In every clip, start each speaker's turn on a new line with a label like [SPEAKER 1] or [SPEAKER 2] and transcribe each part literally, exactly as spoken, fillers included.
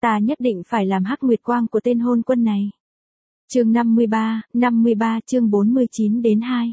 [SPEAKER 1] Ta nhất định phải làm hắc nguyệt quang của tên hôn quân này. Chương năm mươi ba, năm mươi ba chương bốn mươi chín đến hai.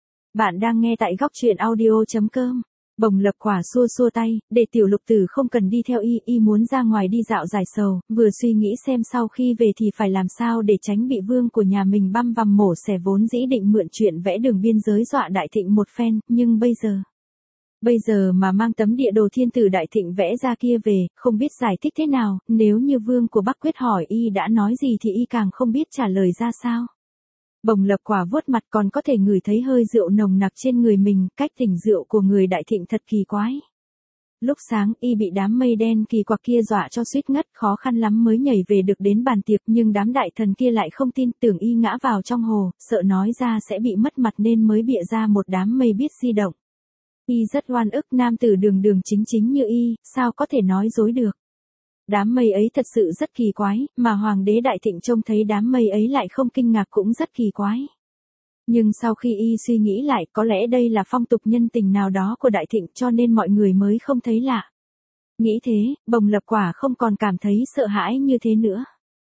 [SPEAKER 1] Bạn đang nghe tại góc truyện audio chấm com. Bồng Lập Quả xua xua tay, để Tiểu Lục Tử không cần đi theo y, y muốn ra ngoài đi dạo giải sầu, vừa suy nghĩ xem sau khi về thì phải làm sao để tránh bị vương của nhà mình băm vằm mổ xẻ, vốn dĩ định mượn chuyện vẽ đường biên giới dọa Đại Thịnh một phen, nhưng bây giờ... Bây giờ mà mang tấm địa đồ thiên tử Đại Thịnh vẽ ra kia về, không biết giải thích thế nào, nếu như vương của Bắc Quyết hỏi y đã nói gì thì y càng không biết trả lời ra sao. Bồng Lập Quả vuốt mặt, còn có thể ngửi thấy hơi rượu nồng nặc trên người mình, cách tỉnh rượu của người Đại Thịnh thật kỳ quái. Lúc sáng y bị đám mây đen kỳ quặc kia dọa cho suýt ngất, khó khăn lắm mới nhảy về được đến bàn tiệc, nhưng đám đại thần kia lại không tin, tưởng y ngã vào trong hồ, sợ nói ra sẽ bị mất mặt nên mới bịa ra một đám mây biết di động. Y rất oan ức, nam tử đường đường chính chính như y, sao có thể nói dối được. Đám mây ấy thật sự rất kỳ quái, mà Hoàng đế Đại Thịnh trông thấy đám mây ấy lại không kinh ngạc, cũng rất kỳ quái. Nhưng sau khi y suy nghĩ lại, có lẽ đây là phong tục nhân tình nào đó của Đại Thịnh cho nên mọi người mới không thấy lạ. Nghĩ thế, Bồng Lập Quả không còn cảm thấy sợ hãi như thế nữa.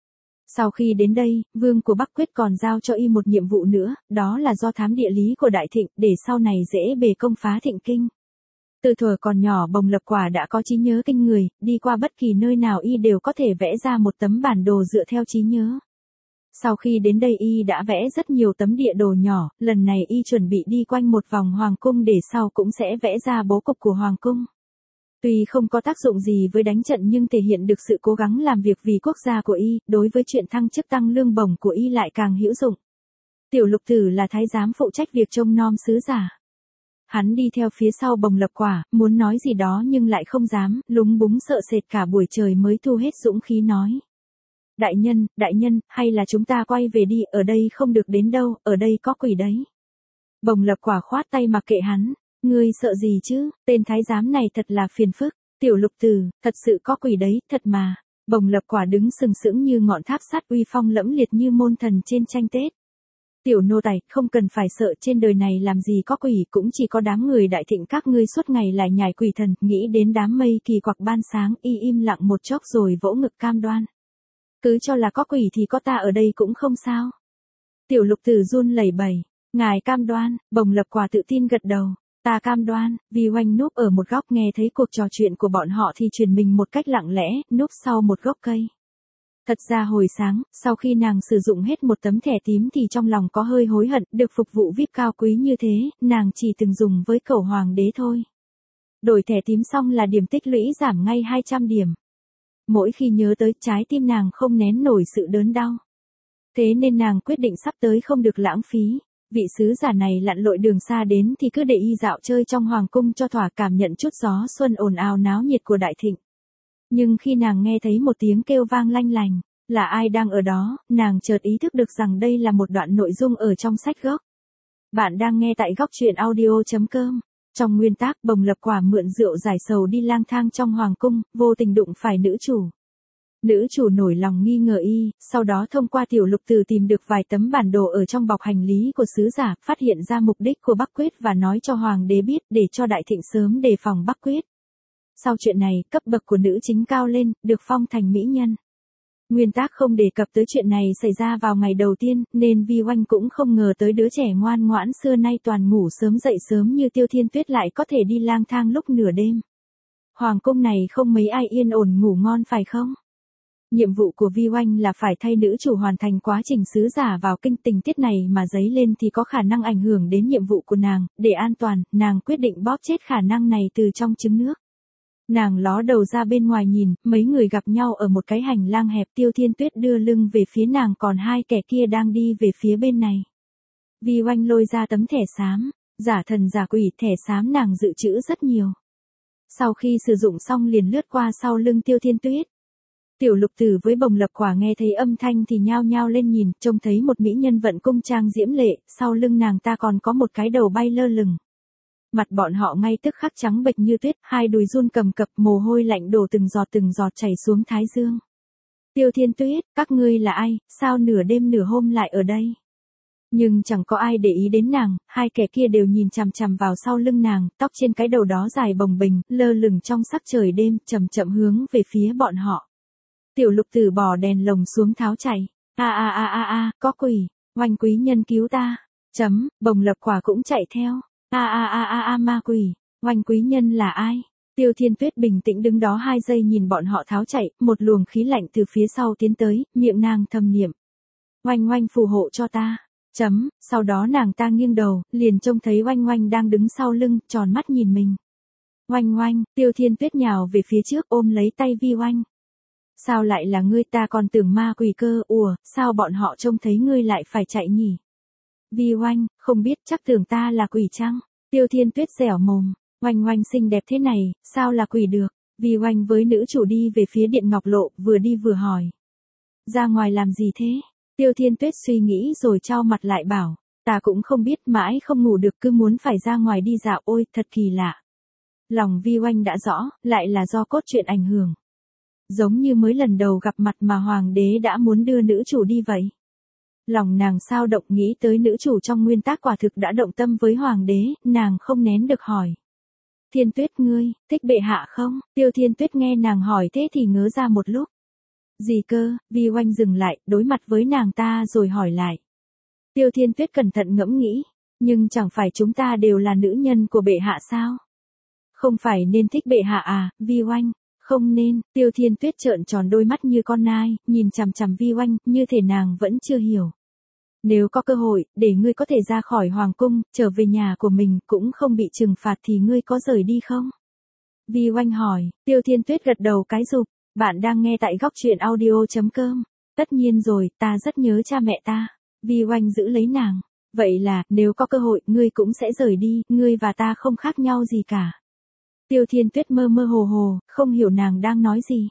[SPEAKER 1] Sau khi đến đây, vương của Bắc Quyết còn giao cho y một nhiệm vụ nữa, đó là do thám địa lý của Đại Thịnh, để sau này dễ bề công phá Thịnh Kinh. Từ thuở còn nhỏ Bồng Lập Quả đã có trí nhớ kinh người, đi qua bất kỳ nơi nào y đều có thể vẽ ra một tấm bản đồ dựa theo trí nhớ. Sau khi đến đây y đã vẽ rất nhiều tấm địa đồ nhỏ, lần này y chuẩn bị đi quanh một vòng hoàng cung để sau cũng sẽ vẽ ra bố cục của hoàng cung. Tuy không có tác dụng gì với đánh trận nhưng thể hiện được sự cố gắng làm việc vì quốc gia của y, đối với chuyện thăng chức tăng lương bổng của y lại càng hữu dụng. Tiểu Lục Tử là thái giám phụ trách việc trông nom sứ giả. Hắn đi theo phía sau Bồng Lập Quả, muốn nói gì đó nhưng lại không dám, lúng búng sợ sệt cả buổi trời mới thu hết dũng khí nói. Đại nhân, đại nhân, hay là chúng ta quay về đi, ở đây không được đến đâu, ở đây có quỷ đấy. Bồng Lập Quả khoát tay mặc kệ hắn. Ngươi sợ gì chứ, tên thái giám này thật là phiền phức. Tiểu Lục Tử, thật sự có quỷ đấy, thật mà. Bồng Lập Quả đứng sừng sững như ngọn tháp sắt, uy phong lẫm liệt như môn thần trên tranh Tết. Tiểu nô tài, không cần phải sợ, trên đời này làm gì có quỷ, cũng chỉ có đám người Đại Thịnh các ngươi suốt ngày lại nhảy quỷ thần. Nghĩ đến đám mây kỳ quặc ban sáng, y im lặng một chốc rồi vỗ ngực cam đoan. Cứ cho là có quỷ thì có ta ở đây cũng không sao. Tiểu Lục Tử run lẩy bẩy. Ngài cam đoan? Bồng Lập Quả tự tin gật đầu. Ta cam đoan. Vi Oanh núp ở một góc nghe thấy cuộc trò chuyện của bọn họ thì truyền mình một cách lặng lẽ, núp sau một gốc cây. Thật ra hồi sáng, sau khi nàng sử dụng hết một tấm thẻ tím thì trong lòng có hơi hối hận, được phục vụ vi ai pi cao quý như thế, nàng chỉ từng dùng với cẩu hoàng đế thôi. Đổi thẻ tím xong là điểm tích lũy giảm ngay hai trăm điểm. Mỗi khi nhớ tới, trái tim nàng không nén nổi sự đớn đau. Thế nên nàng quyết định sắp tới không được lãng phí. Vị sứ giả này lặn lội đường xa đến thì cứ để y dạo chơi trong hoàng cung cho thỏa, cảm nhận chút gió xuân ồn ào náo nhiệt của Đại Thịnh. Nhưng khi nàng nghe thấy một tiếng kêu vang lanh lành, là ai đang ở đó, nàng chợt ý thức được rằng đây là một đoạn nội dung ở trong sách gốc. Bạn đang nghe tại góc truyện audio chấm com. Trong nguyên tác, Bồng Lập Quả mượn rượu giải sầu đi lang thang trong hoàng cung, vô tình đụng phải nữ chủ. Nữ chủ nổi lòng nghi ngờ y, sau đó thông qua Tiểu Lục Tử tìm được vài tấm bản đồ ở trong bọc hành lý của sứ giả, phát hiện ra mục đích của Bắc Quyết và nói cho hoàng đế biết để cho Đại Thịnh sớm đề phòng Bắc Quyết. Sau chuyện này, cấp bậc của nữ chính cao lên, được phong thành mỹ nhân. Nguyên tác không đề cập tới chuyện này xảy ra vào ngày đầu tiên, nên Vi Oanh cũng không ngờ tới đứa trẻ ngoan ngoãn xưa nay toàn ngủ sớm dậy sớm như Tiêu Thiên Tuyết lại có thể đi lang thang lúc nửa đêm. Hoàng cung này không mấy ai yên ổn ngủ ngon phải không? Nhiệm vụ của Vi Oanh là phải thay nữ chủ hoàn thành quá trình sứ giả vào kinh, tình tiết này mà dấy lên thì có khả năng ảnh hưởng đến nhiệm vụ của nàng, để an toàn, nàng quyết định bóp chết khả năng này từ trong trứng nước. Nàng ló đầu ra bên ngoài nhìn, mấy người gặp nhau ở một cái hành lang hẹp, Tiêu Thiên Tuyết đưa lưng về phía nàng còn hai kẻ kia đang đi về phía bên này. Vi Oanh lôi ra tấm thẻ xám, giả thần giả quỷ, thẻ xám nàng dự trữ rất nhiều. Sau khi sử dụng xong liền lướt qua sau lưng Tiêu Thiên Tuyết. Tiểu Lục Tử với Bồng Lập Quả nghe thấy âm thanh thì nhao nhao lên nhìn, trông thấy một mỹ nhân vận cung trang diễm lệ, sau lưng nàng ta còn có một cái đầu bay lơ lửng. Mặt bọn họ ngay tức khắc trắng bệch như tuyết, hai đùi run cầm cập, mồ hôi lạnh đổ từng giọt từng giọt chảy xuống thái dương. Tiêu Thiên Tuyết, các ngươi là ai, sao nửa đêm nửa hôm lại ở đây? Nhưng chẳng có ai để ý đến nàng, hai kẻ kia đều nhìn chằm chằm vào sau lưng nàng, tóc trên cái đầu đó dài bồng bềnh, lơ lửng trong sắc trời đêm, chậm chậm hướng về phía bọn họ. Tiểu lục tử bỏ đèn lồng xuống tháo chạy. A a a a a, có quỷ, Oanh quý nhân cứu ta. Chấm, Bồng Lập Quả cũng chạy theo. A a a a a ma quỷ, Oanh quý nhân là ai? Tiêu Thiên Tuyết bình tĩnh đứng đó hai giây nhìn bọn họ tháo chạy, một luồng khí lạnh từ phía sau tiến tới, miệng nàng thầm niệm. Oanh oanh phù hộ cho ta. Chấm, sau đó nàng ta nghiêng đầu, liền trông thấy Oanh oanh đang đứng sau lưng, tròn mắt nhìn mình. Oanh oanh, Tiêu Thiên Tuyết nhào về phía trước ôm lấy tay Vi Oanh. Sao lại là ngươi, ta còn tưởng ma quỷ cơ, ủa, sao bọn họ trông thấy ngươi lại phải chạy nhỉ? Vi Oanh, không biết, chắc tưởng ta là quỷ chăng? Tiêu Thiên Tuyết dẻo mồm. Oanh oanh xinh đẹp thế này, sao là quỷ được? Vi Oanh với nữ chủ đi về phía Điện Ngọc Lộ, vừa đi vừa hỏi. Ra ngoài làm gì thế? Tiêu Thiên Tuyết suy nghĩ rồi trao mặt lại bảo. Ta cũng không biết, mãi không ngủ được, cứ muốn phải ra ngoài đi dạo, ôi, thật kỳ lạ. Lòng Vi Oanh đã rõ, lại là do cốt truyện ảnh hưởng. Giống như mới lần đầu gặp mặt mà hoàng đế đã muốn đưa nữ chủ đi vậy. Lòng nàng sao động, nghĩ tới nữ chủ trong nguyên tác quả thực đã động tâm với hoàng đế, nàng không nén được hỏi. Thiên Tuyết ngươi, thích bệ hạ không? Tiêu Thiên Tuyết nghe nàng hỏi thế thì ngớ ra một lúc. Gì cơ? Vi Oanh dừng lại, đối mặt với nàng ta rồi hỏi lại. Tiêu Thiên Tuyết cẩn thận ngẫm nghĩ, nhưng chẳng phải chúng ta đều là nữ nhân của bệ hạ sao? Không phải nên thích bệ hạ à, Vi Oanh? Không nên. Tiêu Thiên Tuyết trợn tròn đôi mắt như con nai, nhìn chằm chằm Vi Oanh, như thể nàng vẫn chưa hiểu. Nếu có cơ hội, để ngươi có thể ra khỏi hoàng cung, trở về nhà của mình, cũng không bị trừng phạt thì ngươi có rời đi không? Vi Oanh hỏi. Tiêu Thiên Tuyết gật đầu cái rụp. Bạn đang nghe tại góc truyện audio.com. Tất nhiên rồi, ta rất nhớ cha mẹ ta. Vi Oanh giữ lấy nàng. Vậy là, nếu có cơ hội, ngươi cũng sẽ rời đi, ngươi và ta không khác nhau gì cả. Tiêu Thiên Tuyết mơ mơ hồ hồ, không hiểu nàng đang nói gì.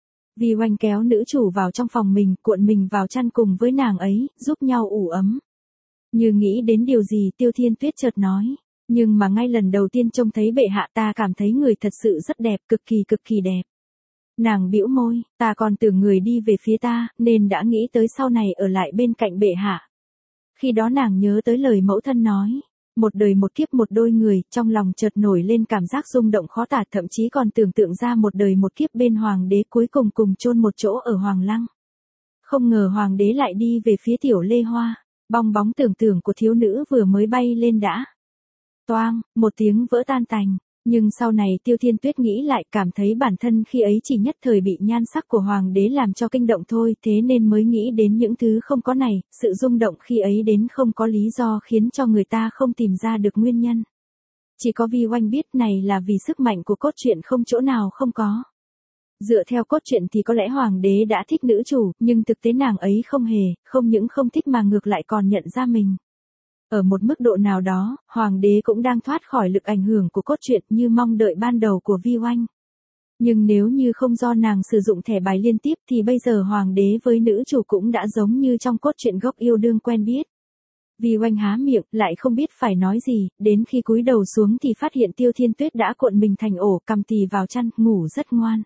[SPEAKER 1] Vi Oanh kéo nữ chủ vào trong phòng mình, cuộn mình vào chăn cùng với nàng ấy, giúp nhau ủ ấm. Như nghĩ đến điều gì, Tiêu Thiên Tuyết chợt nói. Nhưng mà ngay lần đầu tiên trông thấy bệ hạ, ta cảm thấy người thật sự rất đẹp, cực kỳ cực kỳ đẹp. Nàng bĩu môi, ta còn tưởng người đi về phía ta, nên đã nghĩ tới sau này ở lại bên cạnh bệ hạ. Khi đó nàng nhớ tới lời mẫu thân nói. Một đời một kiếp một đôi người, trong lòng chợt nổi lên cảm giác rung động khó tả, thậm chí còn tưởng tượng ra một đời một kiếp bên hoàng đế, cuối cùng cùng chôn một chỗ ở Hoàng Lăng. Không ngờ hoàng đế lại đi về phía Tiểu Lê Hoa, bong bóng tưởng tượng của thiếu nữ vừa mới bay lên đã. Toang, một tiếng vỡ tan tành. Nhưng sau này Tiêu Thiên Tuyết nghĩ lại, cảm thấy bản thân khi ấy chỉ nhất thời bị nhan sắc của hoàng đế làm cho kinh động thôi, thế nên mới nghĩ đến những thứ không có này, sự rung động khi ấy đến không có lý do khiến cho người ta không tìm ra được nguyên nhân. Chỉ có Vi Oanh biết này là vì sức mạnh của cốt truyện không chỗ nào không có. Dựa theo cốt truyện thì có lẽ hoàng đế đã thích nữ chủ, nhưng thực tế nàng ấy không hề, không những không thích mà ngược lại còn nhận ra mình. Ở một mức độ nào đó, hoàng đế cũng đang thoát khỏi lực ảnh hưởng của cốt truyện như mong đợi ban đầu của Vi Oanh. Nhưng nếu như không do nàng sử dụng thẻ bài liên tiếp thì bây giờ hoàng đế với nữ chủ cũng đã giống như trong cốt truyện gốc yêu đương quen biết. Vi Oanh há miệng, lại không biết phải nói gì, đến khi cúi đầu xuống thì phát hiện Tiêu Thiên Tuyết đã cuộn mình thành ổ, cằm tì vào chăn, ngủ rất ngoan.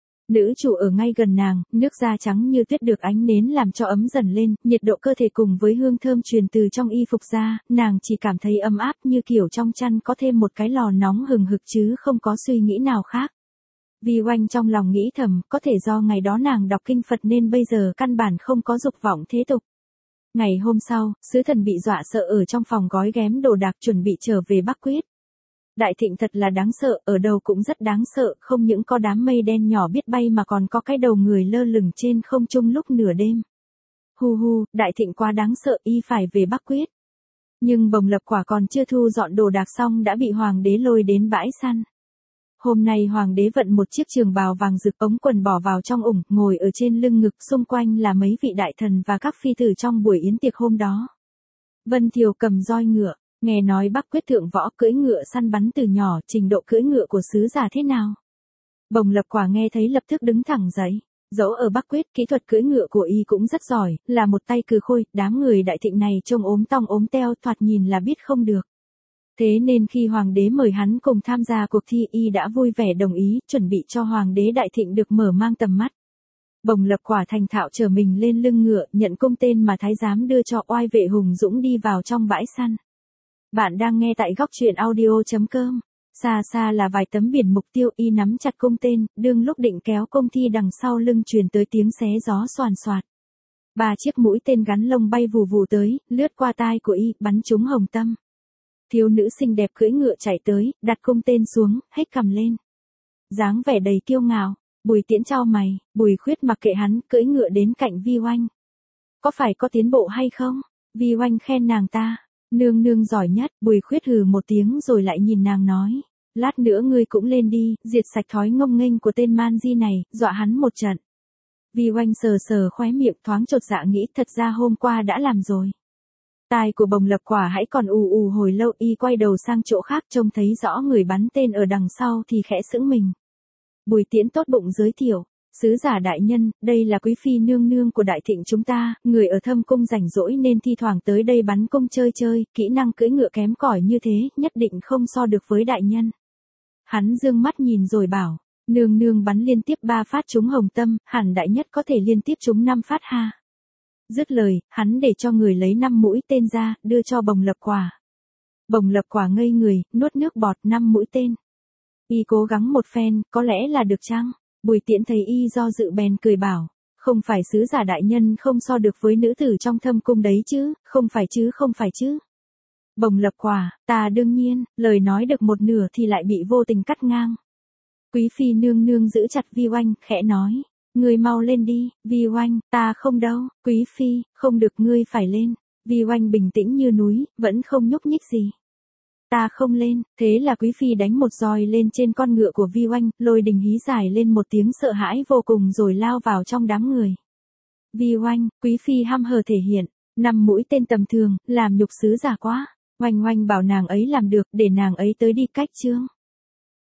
[SPEAKER 1] Nữ chủ ở ngay gần nàng, nước da trắng như tuyết được ánh nến làm cho ấm dần lên, nhiệt độ cơ thể cùng với hương thơm truyền từ trong y phục ra, nàng chỉ cảm thấy ấm áp như kiểu trong chăn có thêm một cái lò nóng hừng hực chứ không có suy nghĩ nào khác. Vi Oanh trong lòng nghĩ thầm, có thể do ngày đó nàng đọc kinh Phật nên bây giờ căn bản không có dục vọng thế tục. Ngày hôm sau, sứ thần bị dọa sợ ở trong phòng gói ghém đồ đạc chuẩn bị trở về Bắc Quyết. Đại thịnh thật là đáng sợ, ở đâu cũng rất đáng sợ, không những có đám mây đen nhỏ biết bay mà còn có cái đầu người lơ lửng trên không trung lúc nửa đêm. Hu hu, đại thịnh quá đáng sợ, y phải về Bắc Quyết. Nhưng Bồng Lập Quả còn chưa thu dọn đồ đạc xong đã bị hoàng đế lôi đến bãi săn. Hôm nay hoàng đế vận một chiếc trường bào vàng rực, ống quần bỏ vào trong ủng, ngồi ở trên lưng ngực, xung quanh là mấy vị đại thần và các phi tử trong buổi yến tiệc hôm đó. Vân Thiều cầm roi ngựa. Nghe nói Bắc Quyết thượng võ cưỡi ngựa săn bắn từ nhỏ, trình độ cưỡi ngựa của sứ giả thế nào? Bồng Lập Quả nghe thấy lập tức đứng thẳng dậy. Dẫu ở Bắc Quyết, kỹ thuật cưỡi ngựa của y cũng rất giỏi, là một tay cừ khôi, đám người đại thịnh này trông ốm tong ốm teo, thoạt nhìn là biết không được. Thế nên khi hoàng đế mời hắn cùng tham gia cuộc thi, y đã vui vẻ đồng ý, chuẩn bị cho hoàng đế đại thịnh được mở mang tầm mắt. Bồng Lập Quả thành thạo trở mình lên lưng ngựa, nhận cung tên mà thái giám đưa cho, oai vệ hùng dũng đi vào trong bãi săn. Bạn đang nghe tại góc truyện audio.com. Xa xa là vài tấm biển mục tiêu, y nắm chặt cung tên, đương lúc định kéo cung thi đằng sau lưng truyền tới tiếng xé gió xoàn xoạt. Ba chiếc mũi tên gắn lông bay vù vù tới, lướt qua tai của y, bắn trúng hồng tâm. Thiếu nữ xinh đẹp cưỡi ngựa chạy tới, đặt cung tên xuống, hét cằm lên. Dáng vẻ đầy kiêu ngạo, Bùi Tiễn chau mày, Bùi Khuyết mặc kệ hắn, cưỡi ngựa đến cạnh Vi Oanh. Có phải có tiến bộ hay không? Vi Oanh khen nàng ta. Nương nương giỏi nhất, Bùi Khuyết hừ một tiếng rồi lại nhìn nàng nói. Lát nữa ngươi cũng lên đi, diệt sạch thói ngông nghênh của tên man di này, dọa hắn một trận. Vi Oanh sờ sờ khóe miệng thoáng chột dạ nghĩ thật ra hôm qua đã làm rồi. Tai của Bồng Lập Quả hãy còn ù ù hồi lâu, y quay đầu sang chỗ khác trông thấy rõ người bắn tên ở đằng sau thì khẽ sững mình. Bùi Tiễn tốt bụng giới thiệu, sứ giả đại nhân, đây là quý phi nương nương của đại thịnh chúng ta, người ở thâm cung rảnh rỗi nên thi thoảng tới đây bắn cung chơi chơi, kỹ năng cưỡi ngựa kém cỏi như thế, nhất định không so được với đại nhân. Hắn dương mắt nhìn rồi bảo, nương nương bắn liên tiếp ba phát trúng hồng tâm, hẳn đại nhất có thể liên tiếp trúng năm phát ha. Dứt lời, hắn để cho người lấy năm mũi tên ra, đưa cho Bồng Lập Quả. Bồng Lập Quả ngây người, nuốt nước bọt năm mũi tên. Y cố gắng một phen, có lẽ là được chăng? Bùi Tiễn thấy y do dự bèn cười bảo, không phải sứ giả đại nhân không so được với nữ tử trong thâm cung đấy chứ, không phải chứ không phải chứ. Bồng Lập Quả, ta đương nhiên, lời nói được một nửa thì lại bị vô tình cắt ngang. Quý phi nương nương giữ chặt Vi Oanh, khẽ nói, ngươi mau lên đi, Vi Oanh, ta không đâu, quý phi, không được ngươi phải lên. Vi Oanh bình tĩnh như núi, vẫn không nhúc nhích gì. Ta không lên, thế là quý phi đánh một roi lên trên con ngựa của Vi Oanh, Lôi Đình hí dài lên một tiếng sợ hãi vô cùng rồi lao vào trong đám người. Vi Oanh, quý phi hăm hở thể hiện, năm mũi tên tầm thường, làm nhục sứ giả quá. Oanh Oanh bảo nàng ấy làm được, để nàng ấy tới đi cách chương.